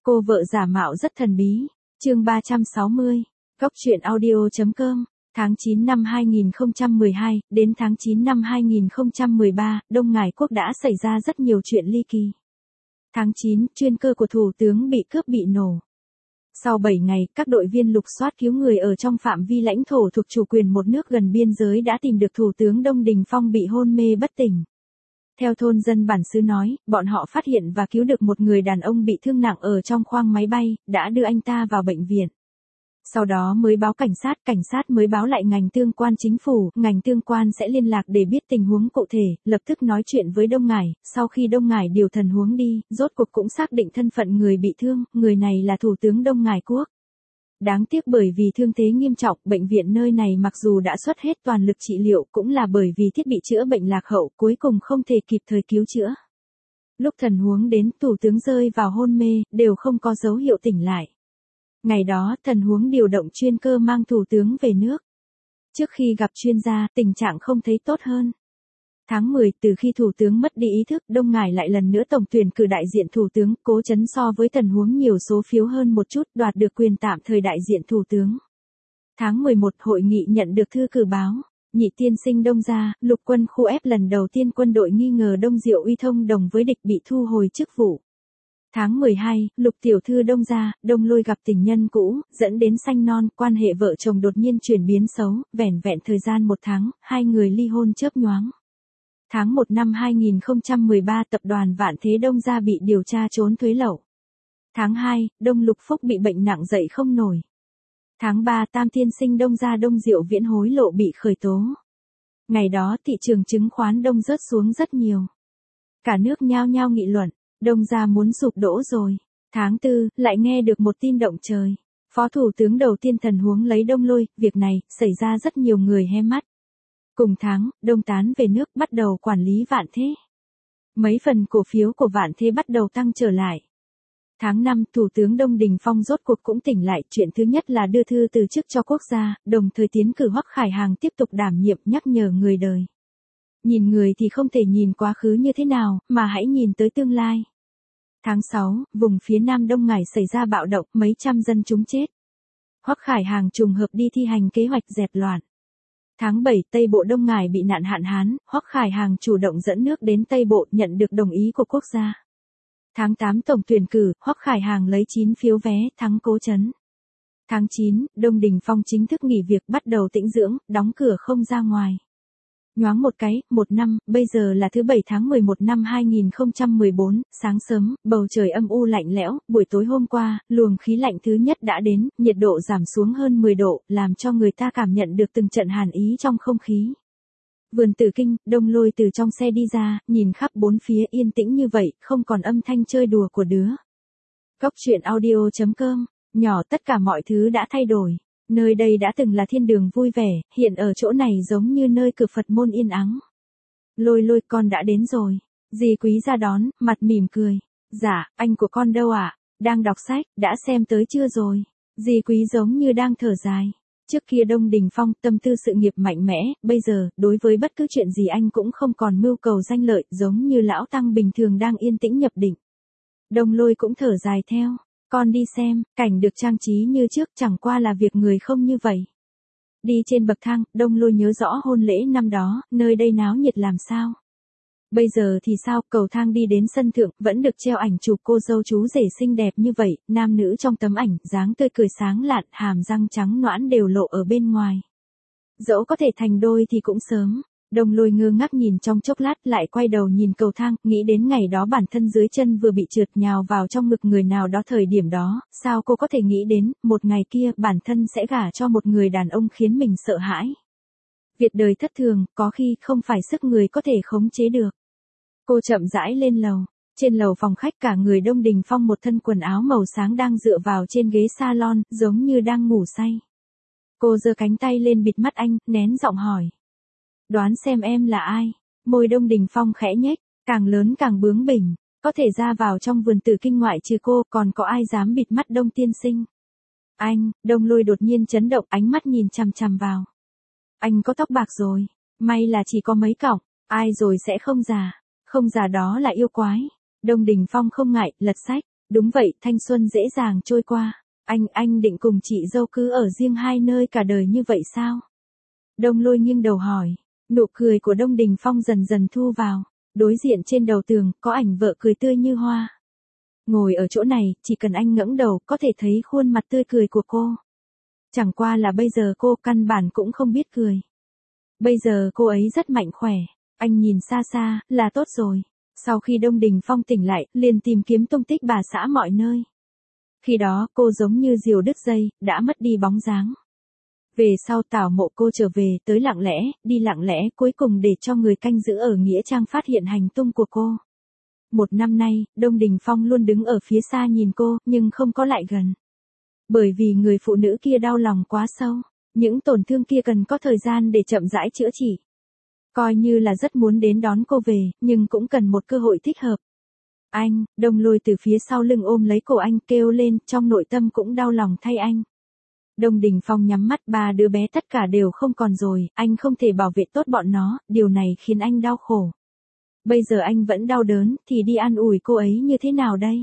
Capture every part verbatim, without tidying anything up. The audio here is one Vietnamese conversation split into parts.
Cô vợ giả mạo rất thần bí. Chương ba trăm sáu mươi. Góc truyện audio.com. Tháng chín năm hai nghìn không trăm mười hai, đến tháng chín năm hai nghìn không trăm mười ba, Đông Ngải Quốc đã xảy ra rất nhiều chuyện ly kỳ. Tháng chín, chuyên cơ của Thủ tướng bị cướp bị nổ. Sau bảy ngày, các đội viên lục soát cứu người ở trong phạm vi lãnh thổ thuộc chủ quyền một nước gần biên giới đã tìm được Thủ tướng Đông Đình Phong bị hôn mê bất tỉnh. Theo thôn dân bản xứ nói, bọn họ phát hiện và cứu được một người đàn ông bị thương nặng ở trong khoang máy bay, đã đưa anh ta vào bệnh viện. Sau đó mới báo cảnh sát, cảnh sát mới báo lại ngành tương quan chính phủ, ngành tương quan sẽ liên lạc để biết tình huống cụ thể, lập tức nói chuyện với Đông Ngải, sau khi Đông Ngải điều thần huống đi, rốt cuộc cũng xác định thân phận người bị thương, người này là Thủ tướng Đông Ngải Quốc. Đáng tiếc bởi vì thương thế nghiêm trọng, bệnh viện nơi này mặc dù đã xuất hết toàn lực trị liệu cũng là bởi vì thiết bị chữa bệnh lạc hậu cuối cùng không thể kịp thời cứu chữa. Lúc thần huống đến, Thủ tướng rơi vào hôn mê, đều không có dấu hiệu tỉnh lại. Ngày đó, thần huống điều động chuyên cơ mang Thủ tướng về nước. Trước khi gặp chuyên gia, tình trạng không thấy tốt hơn. Tháng mười, từ khi Thủ tướng mất đi ý thức, Đông Ngải lại lần nữa tổng tuyển cử đại diện Thủ tướng, Cố Chấn so với thần huống nhiều số phiếu hơn một chút, đoạt được quyền tạm thời đại diện Thủ tướng. Tháng mười một, hội nghị nhận được thư cử báo. Nhị tiên sinh Đông gia, lục quân khu F lần đầu tiên quân đội nghi ngờ Đông Diệu uy thông đồng với địch bị thu hồi chức vụ. Tháng mười hai, lục tiểu thư Đông gia, Đông Lôi gặp tình nhân cũ, dẫn đến sanh non, quan hệ vợ chồng đột nhiên chuyển biến xấu, vẻn vẹn thời gian một tháng, hai người ly hôn chớp nhoáng. Tháng một năm hai nghìn không trăm mười ba, tập đoàn Vạn Thế Đông gia bị điều tra trốn thuế lậu. Tháng hai, Đông Lục Phúc bị bệnh nặng dậy không nổi. Tháng ba, tam tiên sinh Đông gia Đông Diệu viễn hối lộ bị khởi tố. Ngày đó thị trường chứng khoán Đông rớt xuống rất nhiều. Cả nước nhao nhao nghị luận, Đông gia muốn sụp đổ rồi. Tháng tư, lại nghe được một tin động trời. Phó Thủ tướng đầu tiên thần huống lấy Đông Lôi, việc này, xảy ra rất nhiều người hé mắt. Cùng tháng, Đông tán về nước bắt đầu quản lý Vạn Thế. Mấy phần cổ phiếu của Vạn Thế bắt đầu tăng trở lại. Tháng năm, Thủ tướng Đông Đình Phong rốt cuộc cũng tỉnh lại, chuyện thứ nhất là đưa thư từ chức cho quốc gia, đồng thời tiến cử Hoắc Khải Hàng tiếp tục đảm nhiệm nhắc nhở người đời. Nhìn người thì không thể nhìn quá khứ như thế nào, mà hãy nhìn tới tương lai. Tháng sáu, vùng phía Nam Đông Ngải xảy ra bạo động, mấy trăm dân chúng chết. Hoắc Khải Hàng trùng hợp đi thi hành kế hoạch dẹp loạn. Tháng bảy, Tây Bộ Đông Ngải bị nạn hạn hán, Hoắc Khải Hàng chủ động dẫn nước đến Tây Bộ nhận được đồng ý của quốc gia. Tháng tám, tổng tuyển cử, Hoắc Khải Hàng lấy chín phiếu vé, thắng Cố Chấn. Tháng chín, Đông Đình Phong chính thức nghỉ việc bắt đầu tĩnh dưỡng, đóng cửa không ra ngoài. Nhoáng một cái, một năm, bây giờ là thứ bảy tháng mười một năm hai nghìn không trăm mười bốn, sáng sớm, bầu trời âm u lạnh lẽo, buổi tối hôm qua, luồng khí lạnh thứ nhất đã đến, nhiệt độ giảm xuống hơn mười độ, làm cho người ta cảm nhận được từng trận hàn ý trong không khí. Vườn Tử Kinh, Đông Lôi từ trong xe đi ra, nhìn khắp bốn phía yên tĩnh như vậy, không còn âm thanh chơi đùa của đứa. Góc truyện audio.com, nhỏ tất cả mọi thứ đã thay đổi. Nơi đây đã từng là thiên đường vui vẻ, hiện ở chỗ này giống như nơi cửa Phật môn yên ắng. Lôi Lôi, con đã đến rồi. Dì Quý ra đón, mặt mỉm cười. Dạ, anh của con đâu ạ? À? Đang đọc sách, đã xem tới chưa rồi? Dì Quý giống như đang thở dài. Trước kia Đông Đình Phong tâm tư sự nghiệp mạnh mẽ, bây giờ, đối với bất cứ chuyện gì anh cũng không còn mưu cầu danh lợi, giống như lão tăng bình thường đang yên tĩnh nhập định. Đông Lôi cũng thở dài theo. Con đi xem, cảnh được trang trí như trước chẳng qua là việc người không như vậy. Đi trên bậc thang, Đông Lôi nhớ rõ hôn lễ năm đó, nơi đây náo nhiệt làm sao. Bây giờ thì sao, cầu thang đi đến sân thượng, vẫn được treo ảnh chụp cô dâu chú rể xinh đẹp như vậy, nam nữ trong tấm ảnh, dáng tươi cười sáng lạn, hàm răng trắng nõn đều lộ ở bên ngoài. Dẫu có thể thành đôi thì cũng sớm. Đông Lôi ngơ ngác nhìn trong chốc lát, lại quay đầu nhìn cầu thang, nghĩ đến ngày đó bản thân dưới chân vừa bị trượt nhào vào trong ngực người nào đó thời điểm đó, sao cô có thể nghĩ đến, một ngày kia, bản thân sẽ gả cho một người đàn ông khiến mình sợ hãi. Việc đời thất thường, có khi không phải sức người có thể khống chế được. Cô chậm rãi lên lầu. Trên lầu phòng khách cả người Đông Đình Phong một thân quần áo màu sáng đang dựa vào trên ghế salon, giống như đang ngủ say. Cô giơ cánh tay lên bịt mắt anh, nén giọng hỏi. Đoán xem em là ai? Môi Đông Đình Phong khẽ nhếch, càng lớn càng bướng bỉnh, có thể ra vào trong Vườn Tử Kinh ngoại trừ cô, còn có ai dám bịt mắt Đông tiên sinh? Anh, Đông Lôi đột nhiên chấn động, ánh mắt nhìn chằm chằm vào. Anh có tóc bạc rồi, may là chỉ có mấy cọng, ai rồi sẽ không già, không già đó là yêu quái. Đông Đình Phong không ngại, lật sách, Đúng vậy, thanh xuân dễ dàng trôi qua. Anh, anh định cùng chị dâu cứ ở riêng hai nơi cả đời như vậy sao? Đông Lôi nghiêng đầu hỏi. Nụ cười của Đông Đình Phong dần dần thu vào. Đối diện trên đầu tường, có ảnh vợ cười tươi như hoa. Ngồi ở chỗ này, chỉ cần anh ngẩng đầu, có thể thấy khuôn mặt tươi cười của cô. Chẳng qua là bây giờ cô căn bản cũng không biết cười. Bây giờ cô ấy rất mạnh khỏe. Anh nhìn xa xa, là tốt rồi. Sau khi Đông Đình Phong tỉnh lại, liền tìm kiếm tung tích bà xã mọi nơi. Khi đó, cô giống như diều đứt dây, đã mất đi bóng dáng. Về sau Tào Mộ cô trở về, tới lặng lẽ, đi lặng lẽ, cuối cùng để cho người canh giữ ở Nghĩa Trang phát hiện hành tung của cô. Một năm nay, Đông Đình Phong luôn đứng ở phía xa nhìn cô, nhưng không có lại gần. Bởi vì người phụ nữ kia đau lòng quá sâu, những tổn thương kia cần có thời gian để chậm rãi chữa trị. Coi như là rất muốn đến đón cô về, nhưng cũng cần một cơ hội thích hợp. Anh, Đông Lôi từ phía sau lưng ôm lấy cổ anh kêu lên, trong nội tâm cũng đau lòng thay anh. Đông Đình Phong nhắm mắt, ba đứa bé tất cả đều không còn rồi, anh không thể bảo vệ tốt bọn nó, điều này khiến anh đau khổ. Bây giờ anh vẫn đau đớn, thì đi an ủi cô ấy như thế nào đây?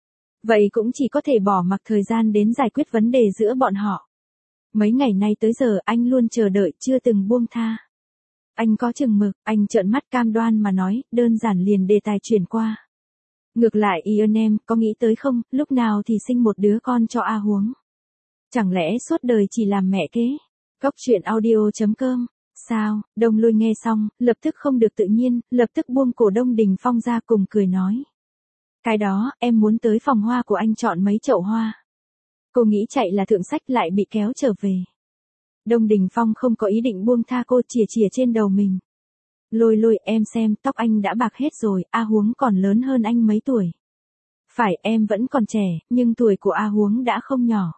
Vậy cũng chỉ có thể bỏ mặc thời gian đến giải quyết vấn đề giữa bọn họ. Mấy ngày nay tới giờ anh luôn chờ đợi, chưa từng buông tha. Anh có chừng mực, anh trợn mắt cam đoan mà nói, đơn giản liền đề tài chuyển qua. Ngược lại Ian em, có nghĩ tới không, lúc nào thì sinh một đứa con cho A Huống? Chẳng lẽ suốt đời chỉ làm mẹ kế? Góc truyện audio chấm com. Sao? Đông Lôi nghe xong, lập tức không được tự nhiên, lập tức buông cổ Đông Đình Phong ra cùng cười nói. Cái đó, em muốn tới phòng hoa của anh chọn mấy chậu hoa. Cô nghĩ chạy là thượng sách lại bị kéo trở về. Đông Đình Phong không có ý định buông tha cô, chìa chìa trên đầu mình. Lôi Lôi, em xem, tóc anh đã bạc hết rồi, A Huống còn lớn hơn anh mấy tuổi. Phải, em vẫn còn trẻ, nhưng tuổi của A Huống đã không nhỏ.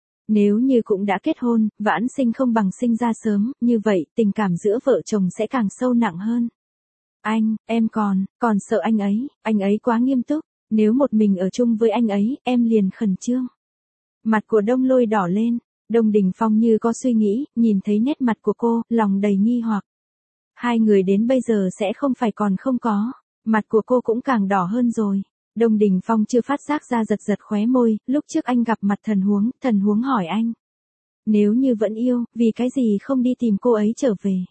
Nếu như cũng đã kết hôn, vãn sinh không bằng sinh ra sớm, như vậy, tình cảm giữa vợ chồng sẽ càng sâu nặng hơn. Anh, em còn, còn sợ anh ấy, anh ấy quá nghiêm túc, nếu một mình ở chung với anh ấy, em liền khẩn trương. Mặt của Đông Lôi đỏ lên, Đông Đình Phong như có suy nghĩ, nhìn thấy nét mặt của cô, lòng đầy nghi hoặc. Hai người đến bây giờ sẽ không phải còn không có, mặt của cô cũng càng đỏ hơn rồi. Đông Đình Phong chưa phát giác ra giật giật khóe môi, lúc trước anh gặp mặt Thần Huống, Thần Huống hỏi anh. Nếu như vẫn yêu, vì cái gì không đi tìm cô ấy trở về?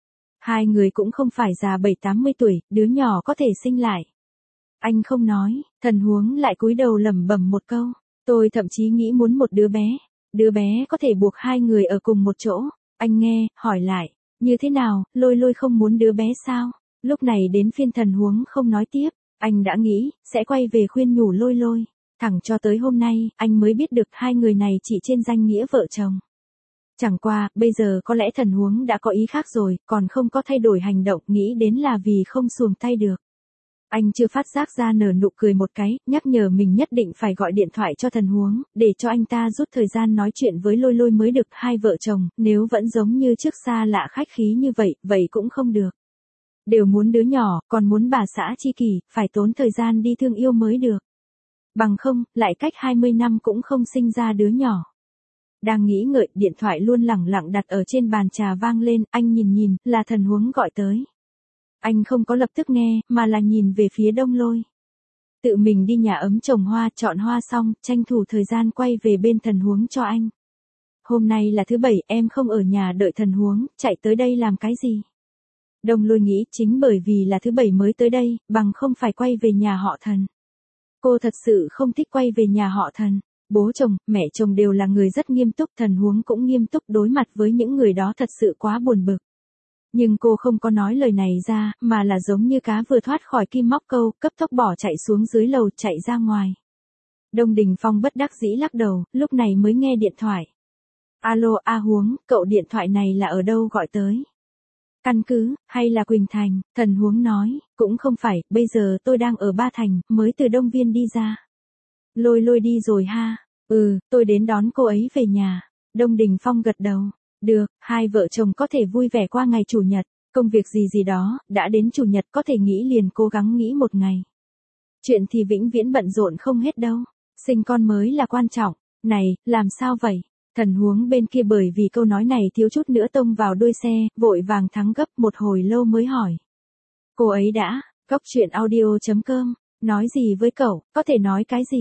Hai người cũng không phải già bảy tám mươi tuổi, đứa nhỏ có thể sinh lại. Anh không nói, Thần Huống lại cúi đầu lẩm bẩm một câu. Tôi thậm chí nghĩ muốn một đứa bé. Đứa bé có thể buộc hai người ở cùng một chỗ. Anh nghe, hỏi lại. Như thế nào, Lôi Lôi không muốn đứa bé sao? Lúc này đến phiên Thần Huống không nói tiếp. Anh đã nghĩ, sẽ quay về khuyên nhủ Lôi Lôi. Thẳng cho tới hôm nay, anh mới biết được hai người này chỉ trên danh nghĩa vợ chồng. Chẳng qua, bây giờ có lẽ Thần Huống đã có ý khác rồi, còn không có thay đổi hành động, nghĩ đến là vì không xuồng tay được. Anh chưa phát giác ra nở nụ cười một cái, nhắc nhở mình nhất định phải gọi điện thoại cho Thần Huống, để cho anh ta rút thời gian nói chuyện với Lôi Lôi mới được. Hai vợ chồng, nếu vẫn giống như trước xa lạ khách khí như vậy, vậy cũng không được. Đều muốn đứa nhỏ, còn muốn bà xã chi kỷ, phải tốn thời gian đi thương yêu mới được. Bằng không, lại cách hai mươi năm cũng không sinh ra đứa nhỏ. Đang nghĩ ngợi, điện thoại luôn lẳng lặng đặt ở trên bàn trà vang lên, anh nhìn nhìn, là Thần Huống gọi tới. Anh không có lập tức nghe, mà là nhìn về phía Đông Lôi. Tự mình đi nhà ấm trồng hoa, chọn hoa xong, tranh thủ thời gian quay về bên Thần Huống cho anh. Hôm nay là thứ bảy, em không ở nhà đợi Thần Huống, chạy tới đây làm cái gì? Đông Lôi nghĩ chính bởi vì là thứ bảy mới tới đây, bằng không phải quay về nhà họ Thần. Cô thật sự không thích quay về nhà họ Thần. Bố chồng, mẹ chồng đều là người rất nghiêm túc, Thần Huống cũng nghiêm túc, đối mặt với những người đó thật sự quá buồn bực. Nhưng cô không có nói lời này ra, mà là giống như cá vừa thoát khỏi kim móc câu, cấp tốc bỏ chạy xuống dưới lầu, chạy ra ngoài. Đông Đình Phong bất đắc dĩ lắc đầu, lúc này mới nghe điện thoại. Alo, A Huống, cậu điện thoại này là ở đâu gọi tới? Căn cứ, hay là Quỳnh Thành? Thần Huống nói, cũng không phải, bây giờ tôi đang ở Ba Thành, mới từ Đông Viên đi ra. Lôi Lôi đi rồi ha? Ừ, tôi đến đón cô ấy về nhà. Đông Đình Phong gật đầu. Được, hai vợ chồng có thể vui vẻ qua ngày chủ nhật, công việc gì gì đó, đã đến chủ nhật có thể nghĩ liền cố gắng nghĩ một ngày. Chuyện thì vĩnh viễn bận rộn không hết đâu, sinh con mới là quan trọng. Này, làm sao vậy? Thần Huống bên kia bởi vì câu nói này thiếu chút nữa tông vào đuôi xe, vội vàng thắng gấp, một hồi lâu mới hỏi. Cô ấy đã, góc truyện audio chấm com, nói gì với cậu, có thể nói cái gì?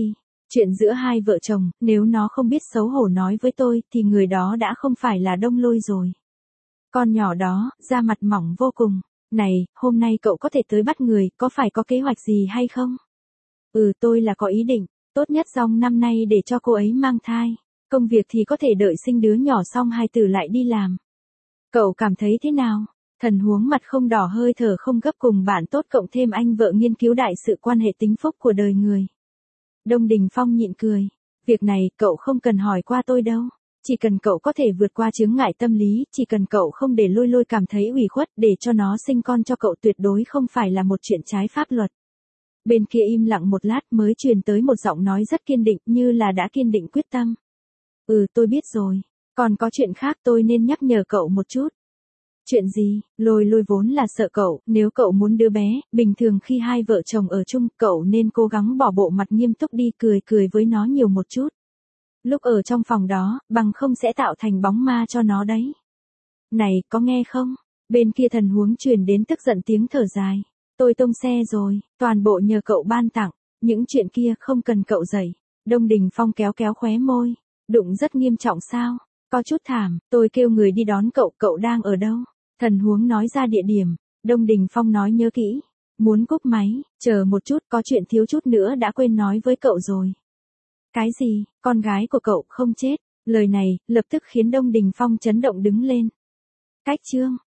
Chuyện giữa hai vợ chồng, nếu nó không biết xấu hổ nói với tôi, thì người đó đã không phải là Đông Lôi rồi. Con nhỏ đó, da mặt mỏng vô cùng. Này, hôm nay cậu có thể tới bắt người, có phải có kế hoạch gì hay không? Ừ, tôi là có ý định, tốt nhất dòng năm nay để cho cô ấy mang thai. Công việc thì có thể đợi sinh đứa nhỏ xong hai tử lại đi làm. Cậu cảm thấy thế nào? Thần Huống mặt không đỏ hơi thở không gấp cùng bạn tốt cộng thêm anh vợ nghiên cứu đại sự quan hệ tính phúc của đời người. Đông Đình Phong nhịn cười. Việc này cậu không cần hỏi qua tôi đâu. Chỉ cần cậu có thể vượt qua chướng ngại tâm lý, chỉ cần cậu không để Lôi Lôi cảm thấy ủy khuất để cho nó sinh con cho cậu tuyệt đối không phải là một chuyện trái pháp luật. Bên kia im lặng một lát mới truyền tới một giọng nói rất kiên định như là đã kiên định quyết tâm. Ừ tôi biết rồi, còn có chuyện khác tôi nên nhắc nhở cậu một chút. Chuyện gì? Lôi Lôi vốn là sợ cậu, nếu cậu muốn đứa bé, bình thường khi hai vợ chồng ở chung cậu nên cố gắng bỏ bộ mặt nghiêm túc đi cười cười với nó nhiều một chút. Lúc ở trong phòng đó, bằng không sẽ tạo thành bóng ma cho nó đấy. Này, có nghe không? Bên kia Thần Huống truyền đến tức giận tiếng thở dài. Tôi tông xe rồi, toàn bộ nhờ cậu ban tặng, những chuyện kia không cần cậu dạy. Đông Đình Phong kéo kéo khóe môi. Đụng rất nghiêm trọng sao? Có chút thảm, tôi kêu người đi đón cậu, cậu đang ở đâu? Thần Huống nói ra địa điểm. Đông Đình Phong nói nhớ kỹ. Muốn cúp máy, chờ một chút, có chuyện thiếu chút nữa đã quên nói với cậu rồi. Cái gì, con gái của cậu không chết? Lời này, lập tức khiến Đông Đình Phong chấn động đứng lên. Cách chương.